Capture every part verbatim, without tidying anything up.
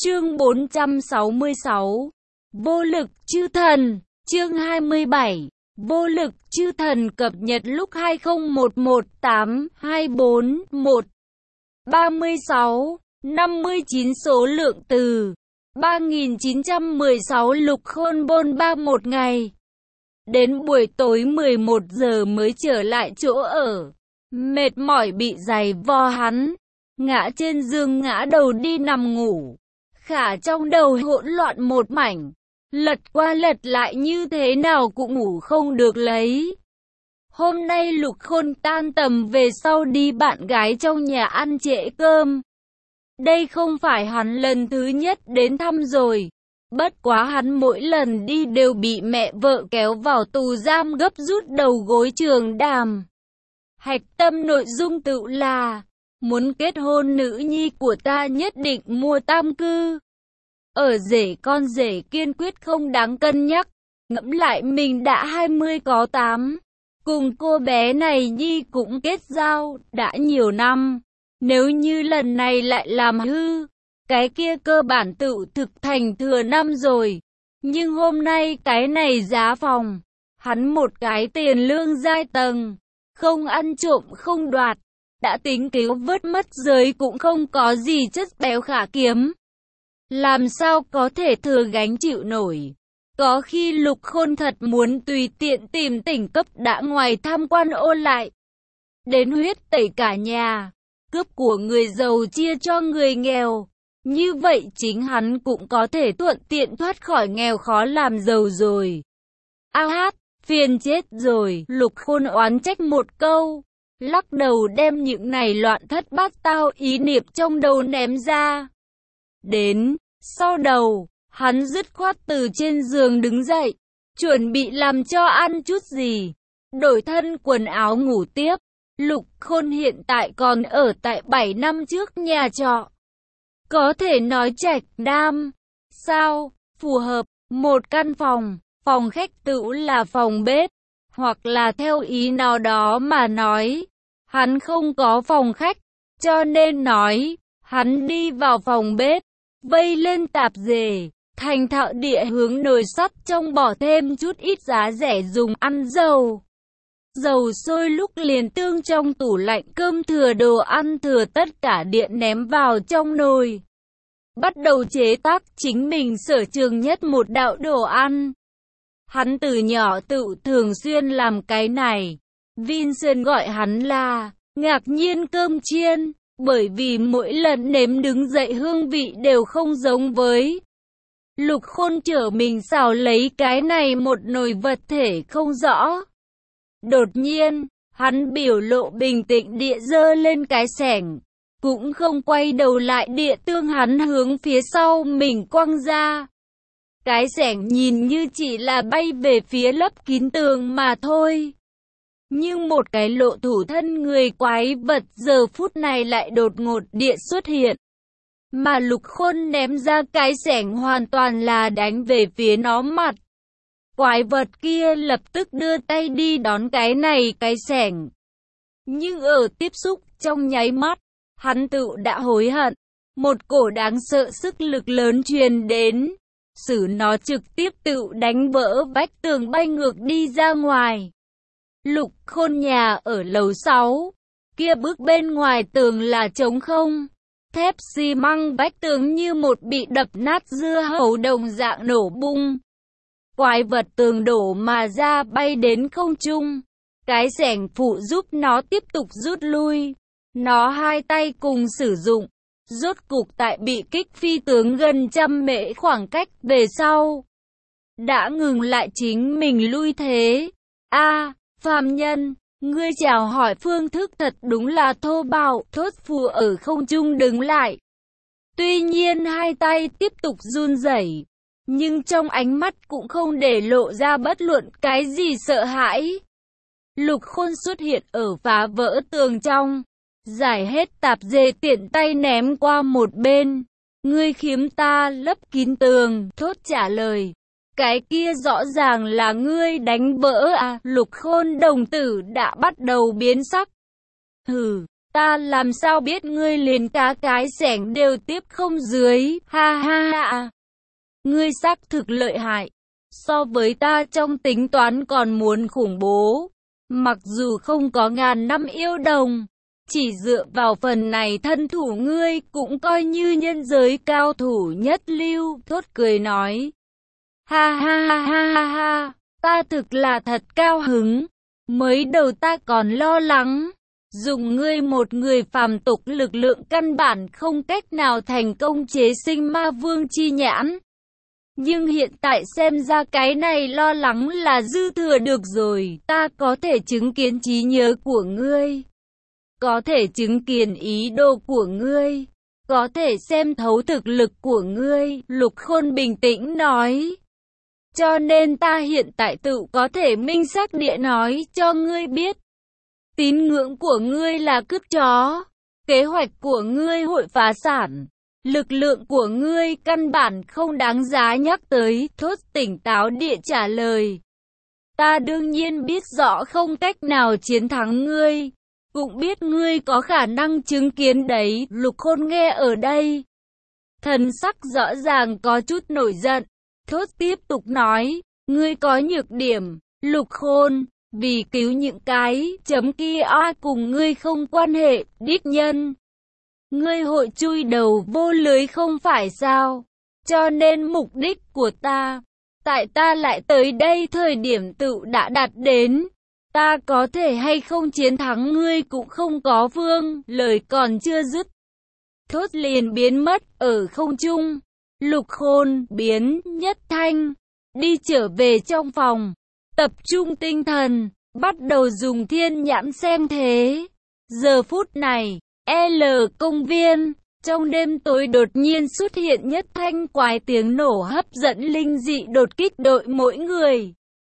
Chương bốn trăm sáu mươi sáu. Vô lực chư thần. Chương hai mươi bảy. Vô lực chư thần cập nhật lúc hai không một một tám hai bốn một. ba mươi sáu. năm mươi chín số lượng từ. ba nghìn chín trăm mười sáu Lục Khôn bôn ba một ngày. Đến buổi tối mười một giờ mới trở lại chỗ ở. Mệt mỏi bị giày vò hắn. Ngã trên giường ngã đầu đi nằm ngủ. Khả trong đầu hỗn loạn một mảnh. Lật qua lật lại như thế nào cũng ngủ không được lấy. Hôm nay Lục Khôn tan tầm về sau đi bạn gái trong nhà ăn trễ cơm. Đây không phải hắn lần thứ nhất đến thăm rồi. Bất quá hắn mỗi lần đi đều bị mẹ vợ kéo vào tù giam gấp rút đầu gối trường đàm. Hạch tâm nội dung tự là muốn kết hôn nữ nhi của ta nhất định mua tam cư. Ở rể con rể kiên quyết không đáng cân nhắc. Ngẫm lại mình đã hai mươi có tám. Cùng cô bé này nhi cũng kết giao đã nhiều năm. Nếu như lần này lại làm hư, cái kia cơ bản tự thực thành thừa năm rồi. Nhưng hôm nay cái này giá phòng. Hắn một cái tiền lương giai tầng. Không ăn trộm không đoạt. Đã tính cứu vớt mất giới cũng không có gì chất béo khả kiếm. Làm sao có thể thừa gánh chịu nổi. Có khi Lục Khôn thật muốn tùy tiện tìm tỉnh cấp đã ngoài tham quan ôn lại. Đến huyết tẩy cả nhà. Cướp của người giàu chia cho người nghèo. Như vậy chính hắn cũng có thể thuận tiện thoát khỏi nghèo khó làm giàu rồi. A hát, phiền chết rồi. Lục Khôn oán trách một câu. Lắc đầu đem những này loạn thất bát tao ý niệm trong đầu ném ra. Đến, sau đầu, hắn dứt khoát từ trên giường đứng dậy, chuẩn bị làm cho ăn chút gì, đổi thân quần áo ngủ tiếp. Lục Khôn hiện tại còn ở tại bảy năm trước nhà trọ. Có thể nói trạch đam, sao, phù hợp, một căn phòng, phòng khách tự là phòng bếp, hoặc là theo ý nào đó mà nói. Hắn không có phòng khách, cho nên nói, hắn đi vào phòng bếp, vây lên tạp dề, thành thạo địa hướng nồi sắt trong bỏ thêm chút ít giá rẻ dùng ăn dầu. Dầu sôi lúc liền tương trong tủ lạnh cơm thừa đồ ăn thừa tất cả điện ném vào trong nồi. Bắt đầu chế tác chính mình sở trường nhất một đạo đồ ăn. Hắn từ nhỏ tự thường xuyên làm cái này. Vincent gọi hắn là ngạc nhiên cơm chiên, bởi vì mỗi lần nếm đứng dậy hương vị đều không giống với. Lục Khôn trở mình xào lấy cái này một nồi vật thể không rõ. Đột nhiên, hắn biểu lộ bình tĩnh địa dơ lên cái xẻng, cũng không quay đầu lại địa tương hắn hướng phía sau mình quăng ra. Cái xẻng nhìn như chỉ là bay về phía lấp kín tường mà thôi. Nhưng một cái lộ thủ thân người quái vật giờ phút này lại đột ngột địa xuất hiện. Mà Lục Khôn ném ra cái xẻng hoàn toàn là đánh về phía nó mặt. Quái vật kia lập tức đưa tay đi đón cái này cái xẻng. Nhưng ở tiếp xúc trong nháy mắt, hắn tự đã hối hận. Một cổ đáng sợ sức lực lớn truyền đến. Xử nó trực tiếp tự đánh vỡ vách tường bay ngược đi ra ngoài. Lục Khôn nhà ở lầu sáu, kia bước bên ngoài tường là trống không. Thép xi măng vách tường như một bị đập nát dưa hấu đồng dạng nổ bung. Quái vật tường đổ mà ra bay đến không trung. Cái xẻng phụ giúp nó tiếp tục rút lui. Nó hai tay cùng sử dụng. Rốt cục tại bị kích phi tướng gần trăm mễ khoảng cách về sau. Đã ngừng lại chính mình lui thế. A phàm nhân, ngươi chào hỏi phương thức thật đúng là thô bạo, thốt phù ở không trung đứng lại. Tuy nhiên hai tay tiếp tục run rẩy, nhưng trong ánh mắt cũng không để lộ ra bất luận cái gì sợ hãi. Lục Khôn xuất hiện ở phá vỡ tường trong, giải hết tạp dề tiện tay ném qua một bên. Ngươi khiếm ta lấp kín tường, thốt trả lời. Cái kia rõ ràng là ngươi đánh vỡ à. Lục Khôn đồng tử đã bắt đầu biến sắc. Hừ, Ta làm sao biết ngươi liền cả cái xẻng đều tiếp không dưới, ha ha ha. Ngươi xác thực lợi hại, so với ta trong tính toán còn muốn khủng bố. Mặc dù không có ngàn năm yêu đồng, chỉ dựa vào phần này thân thủ ngươi cũng coi như nhân giới cao thủ nhất lưu. Thốt cười nói, ha ha ha ha ha ha, ta thực là thật cao hứng. Mới đầu ta còn lo lắng, dùng ngươi một người phàm tục lực lượng căn bản không cách nào thành công chế sinh ma vương chi nhãn. Nhưng hiện tại xem ra cái này lo lắng là dư thừa được rồi, ta có thể chứng kiến trí nhớ của ngươi, có thể chứng kiến ý đồ của ngươi, có thể xem thấu thực lực của ngươi, Lục Khôn bình tĩnh nói. Cho nên ta hiện tại tự có thể minh xác địa nói cho ngươi biết. Tín ngưỡng của ngươi là cướp chó, kế hoạch của ngươi hội phá sản, lực lượng của ngươi căn bản không đáng giá nhắc tới. Thốt tỉnh táo địa trả lời. Ta đương nhiên biết rõ không cách nào chiến thắng ngươi, cũng biết ngươi có khả năng chứng kiến đấy. Lục Khôn nghe ở đây, thần sắc rõ ràng có chút nổi giận. Thốt tiếp tục nói, ngươi có nhược điểm, Lục Khôn, vì cứu những cái chấm kia ai cùng ngươi không quan hệ, đích nhân. Ngươi hội chui đầu vô lưới không phải sao? Cho nên mục đích của ta, tại ta lại tới đây thời điểm tự đã đạt đến. Ta có thể hay không chiến thắng ngươi cũng không có vương, lời còn chưa dứt. Thốt liền biến mất ở không trung. Lục Khôn biến nhất thanh, đi trở về trong phòng, tập trung tinh thần, bắt đầu dùng thiên nhãn xem thế. Giờ phút này, L công viên, trong đêm tối đột nhiên xuất hiện nhất thanh quái tiếng nổ hấp dẫn linh dị đột kích đội mỗi người.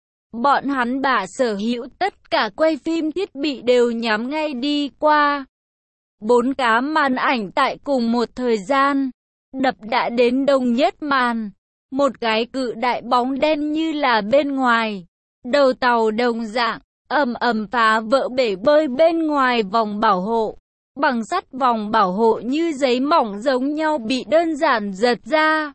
Bọn hắn bả sở hữu tất cả quay phim thiết bị đều nhắm ngay đi qua. Bốn cá màn ảnh tại cùng một thời gian, đập đã đến đồng nhất màn. Một cái cự đại bóng đen như là bên ngoài đầu tàu đồng dạng, ầm ầm phá vỡ bể bơi bên ngoài vòng bảo hộ. Bằng sắt vòng bảo hộ như giấy mỏng giống nhau bị đơn giản giật ra.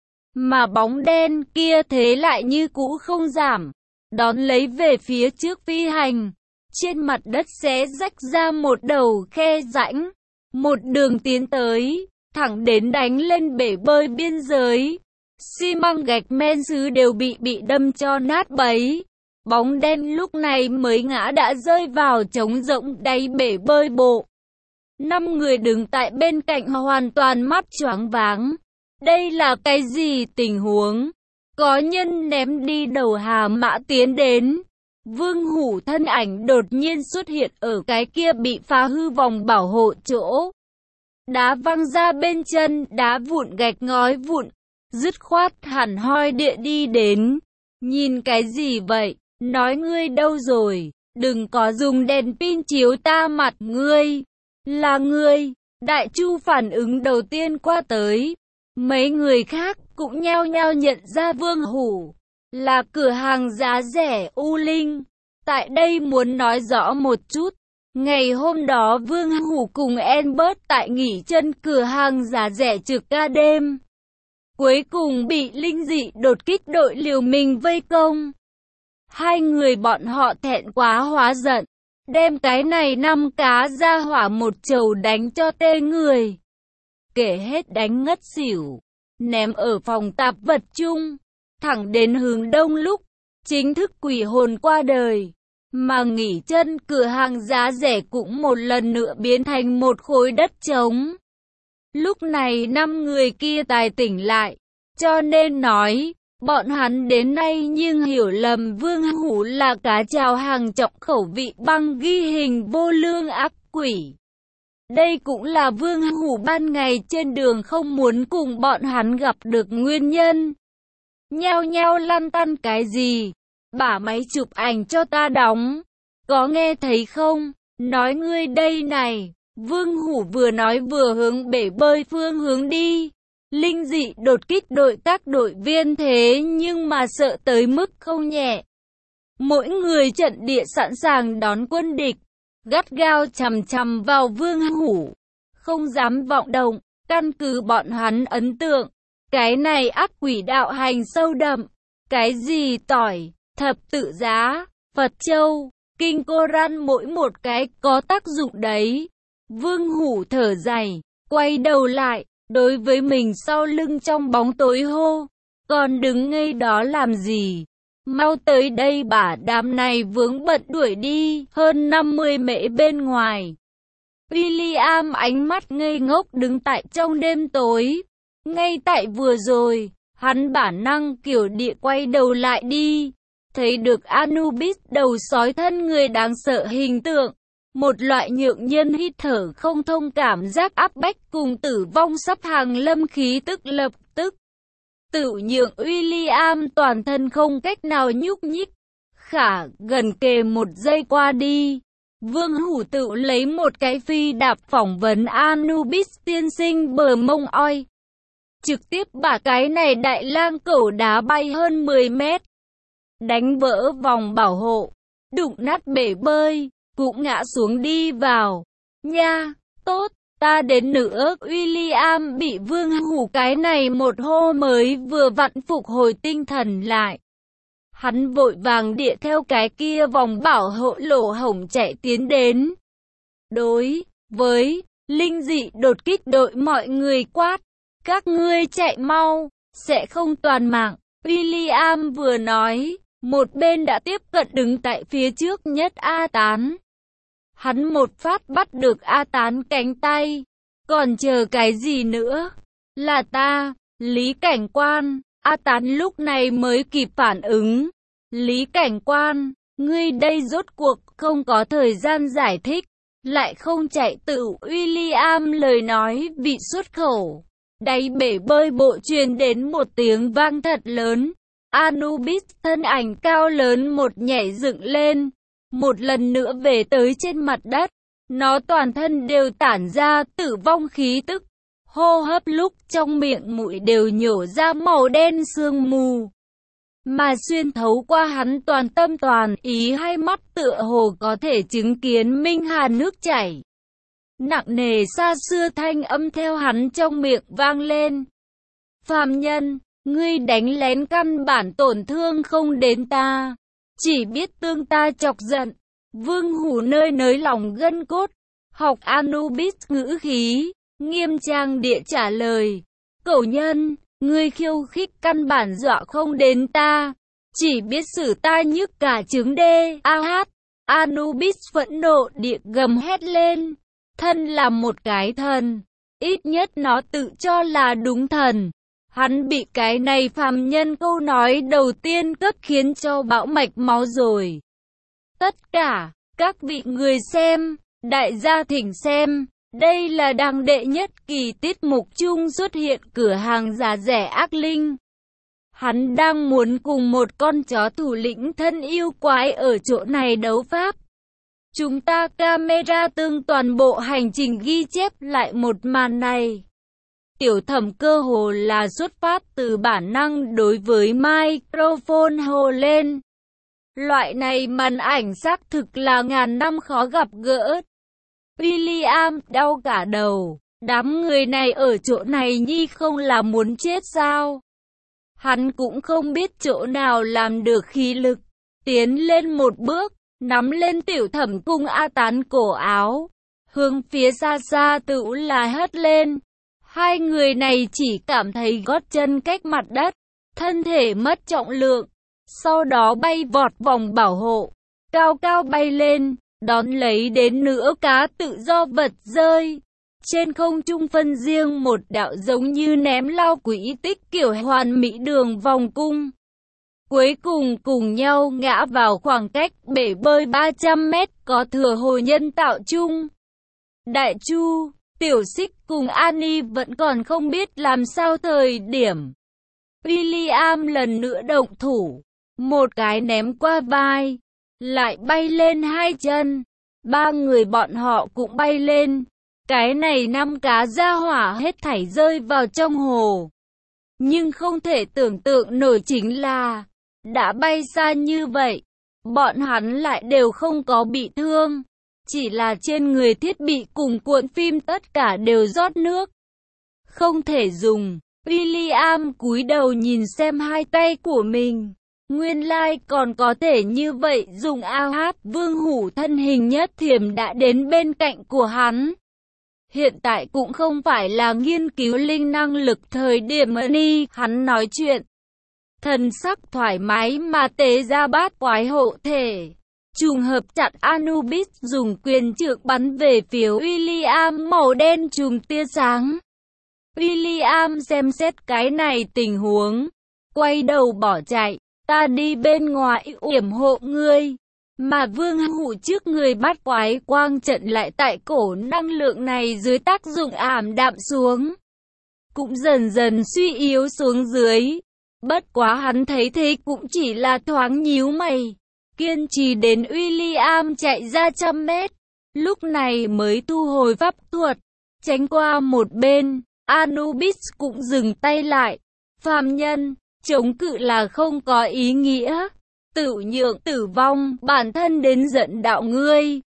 Mà bóng đen kia thế lại như cũ không giảm, đón lấy về phía trước phi hành. Trên mặt đất xé rách ra một đầu khe rãnh, một đường tiến tới, thẳng đến đánh lên bể bơi biên giới. Xi măng gạch men sứ đều bị bị đâm cho nát bấy. Bóng đen lúc này mới ngã đã rơi vào trống rỗng đáy bể bơi bộ. Năm người đứng tại bên cạnh hoàn toàn mắt choáng váng. Đây là cái gì tình huống? Có nhân ném đi đầu Hà Mã tiến đến. Vương Hủ thân ảnh đột nhiên xuất hiện ở cái kia bị phá hư vòng bảo hộ chỗ. Đá văng ra bên chân, đá vụn gạch ngói vụn. Dứt khoát hẳn hoi địa đi đến. Nhìn cái gì vậy? Nói ngươi đâu rồi? Đừng có dùng đèn pin chiếu ta mặt ngươi. Là ngươi. Đại Chu phản ứng đầu tiên qua tới. Mấy người khác cũng nhao nhao nhận ra Vương Hủ là cửa hàng giá rẻ U Linh. Tại đây muốn nói rõ một chút. Ngày hôm đó Vương Hủ cùng Albert tại nghỉ chân cửa hàng giá rẻ trực ca đêm. Cuối cùng bị linh dị đột kích đội liều mình vây công. Hai người bọn họ thẹn quá hóa giận, đem cái này năm cá ra hỏa một chầu đánh cho tê người. Kể hết đánh ngất xỉu, ném ở phòng tạp vật chung, thẳng đến hướng đông lúc chính thức quỷ hồn qua đời. Mà nghỉ chân cửa hàng giá rẻ cũng một lần nữa biến thành một khối đất trống. Lúc này năm người kia tài tỉnh lại, cho nên nói, bọn hắn đến nay nhưng hiểu lầm Vương Hủ là cá chào hàng trọng khẩu vị băng ghi hình vô lương ác quỷ. Đây cũng là Vương Hủ ban ngày trên đường không muốn cùng bọn hắn gặp được nguyên nhân. Nhao nhao lăn tăn cái gì? Bả máy chụp ảnh cho ta đóng. Có nghe thấy không? Nói ngươi đây này. Vương Hủ vừa nói vừa hướng bể bơi phương hướng đi. Linh dị đột kích đội các đội viên thế nhưng mà sợ tới mức không nhẹ. Mỗi người trận địa sẵn sàng đón quân địch. gắt gao chằm chằm vào Vương Hủ, không dám vọng động. Căn cứ bọn hắn ấn tượng, cái này ác quỷ đạo hành sâu đậm. Cái gì tỏi, thập tự giá, Phật Châu, Kinh Koran mỗi một cái có tác dụng đấy. Vương Hủ thở dài, quay đầu lại, đối với mình sau lưng trong bóng tối hô, còn đứng ngây đó làm gì? Mau tới đây bả đám này vướng bận đuổi đi, hơn năm mươi mễ bên ngoài. William ánh mắt ngây ngốc đứng tại trong đêm tối. Ngay tại vừa rồi, hắn bản năng kiểu địa quay đầu lại đi. Thấy được Anubis đầu sói thân người đáng sợ hình tượng. Một loại nhượng nhân hít thở không thông cảm giác áp bách cùng tử vong sắp hàng lâm khí tức lập tức. Tự nhượng William toàn thân không cách nào nhúc nhích. Khả gần kề một giây qua đi. Vương Hủ tự lấy một cái phi đạp phỏng vấn Anubis tiên sinh bờ mông oi. Trực tiếp bả cái này đại lang cẩu đá bay hơn mười mét. Đánh vỡ vòng bảo hộ. Đụng nát bể bơi. Cũng ngã xuống đi vào. Nha, tốt, ta đến nữa. William bị Vương Hủ cái này một hô mới vừa vặn phục hồi tinh thần lại. Hắn vội vàng địa theo cái kia vòng bảo hộ lỗ hổng chạy tiến đến. Đối với linh dị đột kích đội mọi người quát. Các ngươi chạy mau, sẽ không toàn mạng. William vừa nói, một bên đã tiếp cận đứng tại phía trước nhất A Tán. Hắn một phát bắt được A Tán cánh tay. Còn chờ cái gì nữa? Là ta, Lý Cảnh Quan. A Tán lúc này mới kịp phản ứng. Lý Cảnh Quan, ngươi đây rốt cuộc không có thời gian giải thích. Lại không chạy tự. William lời nói vị xuất khẩu. Đáy bể bơi bộ truyền đến một tiếng vang thật lớn. Anubis thân ảnh cao lớn một nhảy dựng lên. Một lần nữa về tới trên mặt đất. Nó toàn thân đều tản ra tử vong khí tức. Hô hấp lúc trong miệng mũi đều nhổ ra màu đen sương mù. Mà xuyên thấu qua hắn toàn tâm toàn ý hai mắt tựa hồ có thể chứng kiến minh hà nước chảy. Nặng nề xa xưa thanh âm theo hắn trong miệng vang lên. Phàm nhân, ngươi đánh lén căn bản tổn thương không đến ta. Chỉ biết tương ta chọc giận. Vương Hủ nơi nới lòng gân cốt. Học Anubis ngữ khí. Nghiêm trang địa trả lời. Cẩu nhân, ngươi khiêu khích căn bản dọa không đến ta. Chỉ biết xử ta nhức cả trứng đê. A hát. Anubis phẫn nộ địa gầm hét lên. Thân là một cái thần. Ít nhất nó tự cho là đúng thần. Hắn bị cái này phàm nhân câu nói đầu tiên cấp khiến cho bão mạch máu rồi. Tất cả, các vị người xem, đại gia thỉnh xem, đây là đăng đệ nhất kỳ tiết mục chung xuất hiện cửa hàng giá rẻ ác linh. Hắn đang muốn cùng một con chó thủ lĩnh thân yêu quái ở chỗ này đấu pháp. Chúng ta camera tương toàn bộ hành trình ghi chép lại một màn này. Tiểu Thẩm cơ hồ là xuất phát từ bản năng đối với microphone hồ lên. Loại này màn ảnh xác thực là ngàn năm khó gặp gỡ. William đau cả đầu. Đám người này ở chỗ này nhi không là muốn chết sao? Hắn cũng không biết chỗ nào làm được khí lực. Tiến lên một bước, nắm lên Tiểu Thẩm cùng A Tán cổ áo. Hướng phía xa xa tự là hất lên. Hai người này chỉ cảm thấy gót chân cách mặt đất, thân thể mất trọng lượng, sau đó bay vọt vòng bảo hộ, cao cao bay lên, đón lấy đến nữa cá tự do vật rơi. Trên không trung phân riêng một đạo giống như ném lao quỹ tích kiểu hoàn mỹ đường vòng cung. Cuối cùng cùng nhau ngã vào khoảng cách bể bơi ba trăm mét có thừa hồ nhân tạo chung. Đại Chu, Tiểu Xích cùng Annie vẫn còn không biết làm sao thời điểm. William lần nữa động thủ, một cái ném qua vai, lại bay lên hai chân. Ba người bọn họ cũng bay lên. Cái này năm cá gia hỏa hết thảy rơi vào trong hồ. Nhưng không thể tưởng tượng nổi chính là, đã bay xa như vậy, bọn hắn lại đều không có bị thương. chỉ là trên người thiết bị cùng cuộn phim tất cả đều rót nước. Không thể dùng. William cúi đầu nhìn xem hai tay của mình. Nguyên lai like còn có thể như vậy dùng a hát. Vương Hủ thân hình nhất thiểm đã đến bên cạnh của hắn. Hiện tại cũng không phải là nghiên cứu linh năng lực thời điểm ni, hắn nói chuyện. Thần sắc thoải mái mà tế ra bát quái hộ thể. Trùng hợp chặn Anubis dùng quyền trượng bắn về phía William màu đen chùm tia sáng. William xem xét cái này tình huống. Quay đầu bỏ chạy. Ta đi bên ngoài yểm hộ ngươi. Mà Vương Hủ trước người bắt quái quang trận lại tại cổ năng lượng này dưới tác dụng ảm đạm xuống. Cũng dần dần suy yếu xuống dưới. Bất quá hắn thấy thế cũng chỉ là thoáng nhíu mày. Kiên trì đến William chạy ra trăm mét. Lúc này mới thu hồi pháp thuật. Tránh qua một bên. Anubis cũng dừng tay lại. Phàm nhân, chống cự là không có ý nghĩa. Tự nhượng tử vong, bản thân đến giận đạo ngươi.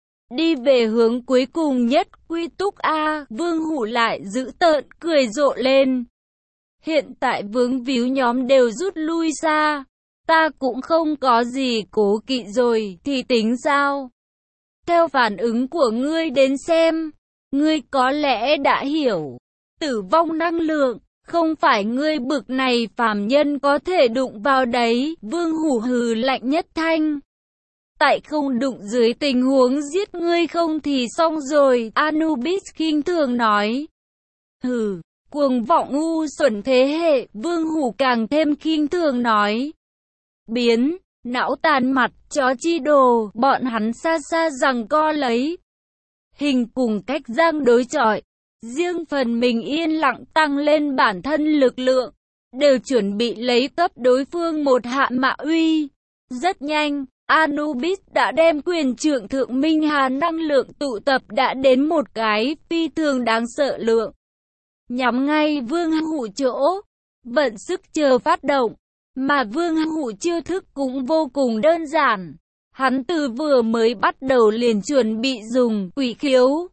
Đi về hướng cuối cùng nhất, quy túc A, Vương Hủ lại giữ tợn, cười rộ lên. Hiện tại vướng víu nhóm đều rút lui xa. Ta cũng không có gì cố kỵ rồi, thì tính sao? Theo phản ứng của ngươi đến xem, ngươi có lẽ đã hiểu. Tử vong năng lượng. Không phải ngươi bực này phàm nhân có thể đụng vào đấy. Vương Hủ hừ lạnh nhất thanh. Tại không đụng dưới tình huống giết ngươi không thì xong rồi. Anubis khinh thường nói. Hừ, cuồng vọng ngu xuẩn thế hệ. Vương Hủ càng thêm khinh thường nói. Biến, não tàn mặt, chó chi đồ. Bọn hắn xa xa rằng co lấy. Hình cùng cách giang đối chọi. Riêng phần mình yên lặng tăng lên bản thân lực lượng, đều chuẩn bị lấy cấp đối phương một hạ mạ uy. Rất nhanh, Anubis đã đem quyền trượng thượng minh hà năng lượng tụ tập đã đến một cái phi thường đáng sợ lượng. Nhắm ngay Vương Hủ chỗ, vận sức chờ phát động, mà Vương Hủ chiêu thức cũng vô cùng đơn giản. Hắn từ vừa mới bắt đầu liền chuẩn bị dùng quỷ khiếu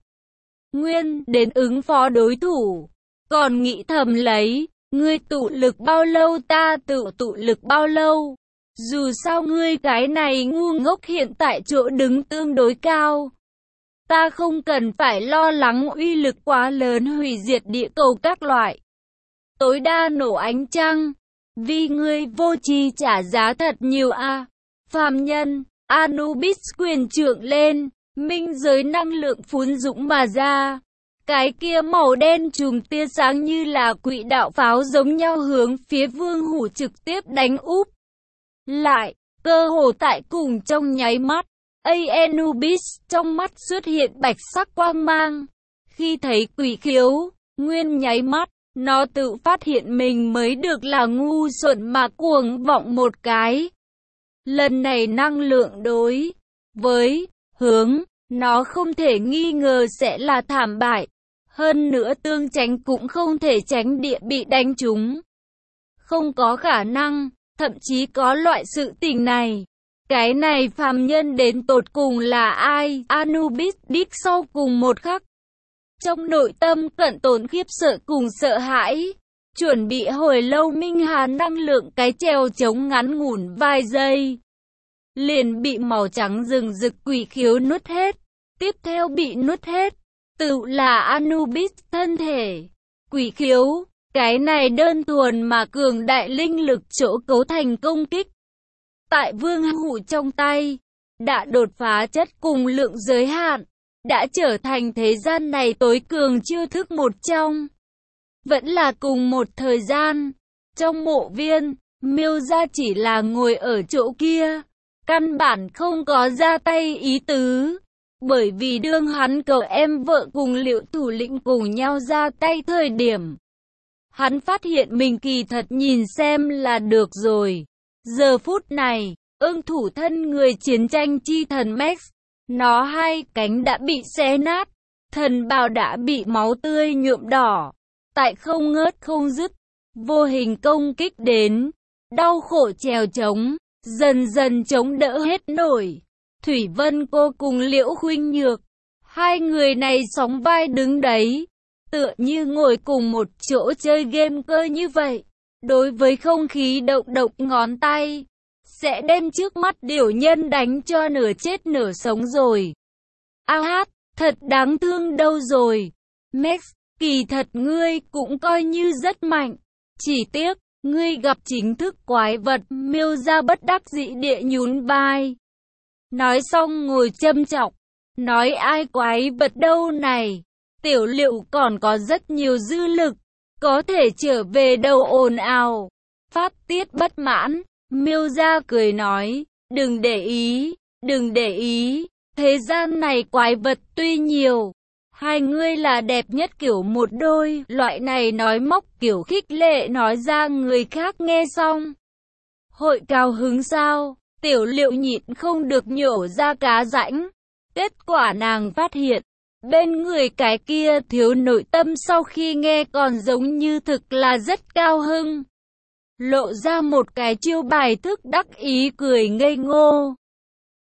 nguyên đến ứng phó đối thủ. Còn nghĩ thầm lấy, ngươi tụ lực bao lâu ta tự tụ lực bao lâu. Dù sao ngươi cái này ngu ngốc hiện tại chỗ đứng tương đối cao. Ta không cần phải lo lắng uy lực quá lớn hủy diệt địa cầu các loại. Tối đa nổ ánh trăng. Vì ngươi vô tri trả giá thật nhiều a. À. Phàm nhân, Anubis quyền trượng lên. Minh giới năng lượng phun dũng mà ra. Cái kia màu đen chùm tia sáng như là quỹ đạo pháo giống nhau hướng phía Vương Hủ trực tiếp đánh úp. Lại, cơ hồ tại cùng trong nháy mắt, Anubis trong mắt xuất hiện bạch sắc quang mang. Khi thấy quỷ khiếu, nguyên nháy mắt, nó tự phát hiện mình mới được là ngu xuẩn mà cuồng vọng một cái. Lần này năng lượng đối với hướng, nó không thể nghi ngờ sẽ là thảm bại. Hơn nữa tương tránh cũng không thể tránh địa bị đánh trúng. Không có khả năng, thậm chí có loại sự tình này. Cái này phàm nhân đến tột cùng là ai? Anubis đích sau cùng một khắc. Trong nội tâm cận tồn khiếp sợ cùng sợ hãi. Chuẩn bị hồi lâu minh hà năng lượng cái treo chống ngắn ngủn vài giây. Liền bị màu trắng rừng rực quỷ khiếu nuốt hết. Tiếp theo bị nuốt hết. Tự là Anubis thân thể. Quỷ khiếu. Cái này đơn thuần mà cường đại linh lực chỗ cấu thành công kích. Tại Vương Hủ trong tay. Đã đột phá chất cùng lượng giới hạn. Đã trở thành thế gian này tối cường chiêu thức một trong. Vẫn là cùng một thời gian. Trong mộ viên, Miêu gia chỉ là ngồi ở chỗ kia. Căn bản không có ra tay ý tứ. Bởi vì đương hắn cậu em vợ cùng Liệu thủ lĩnh cùng nhau ra tay thời điểm. Hắn phát hiện mình kỳ thật nhìn xem là được rồi. Giờ phút này, ưng thủ thân người chiến tranh chi thần Max. Nó hai cánh đã bị xé nát. Thần bào đã bị máu tươi nhuộm đỏ. Tại không ngớt không dứt. Vô hình công kích đến. Đau khổ trèo trống. Dần dần chống đỡ hết nổi. Thủy Vân cô cùng Liễu Khuynh Nhược. Hai người này sóng vai đứng đấy, tựa như ngồi cùng một chỗ chơi game cơ như vậy. Đối với không khí động động ngón tay, sẽ đem trước mắt điểu nhân đánh cho nửa chết nửa sống rồi. A hát, thật đáng thương đâu rồi. Max, kỳ thật ngươi cũng coi như rất mạnh. Chỉ tiếc, ngươi gặp chính thức quái vật. Miêu ra bất đắc dĩ địa nhún vai. Nói xong ngồi châm chọc. Nói ai quái vật đâu này. Tiểu Liệu còn có rất nhiều dư lực. Có thể trở về đâu ồn ào. Phát tiết bất mãn. Miêu ra cười nói. Đừng để ý, đừng để ý. Thế gian này quái vật tuy nhiều. Hai ngươi là đẹp nhất kiểu một đôi. Loại này nói móc kiểu khích lệ nói ra người khác nghe xong. Hội cao hứng sao? Tiểu Liệu nhịn không được nhổ ra cá rãnh. Kết quả nàng phát hiện. Bên người cái kia thiếu nội tâm sau khi nghe còn giống như thực là rất cao hưng. Lộ ra một cái chiêu bài thức đắc ý cười ngây ngô.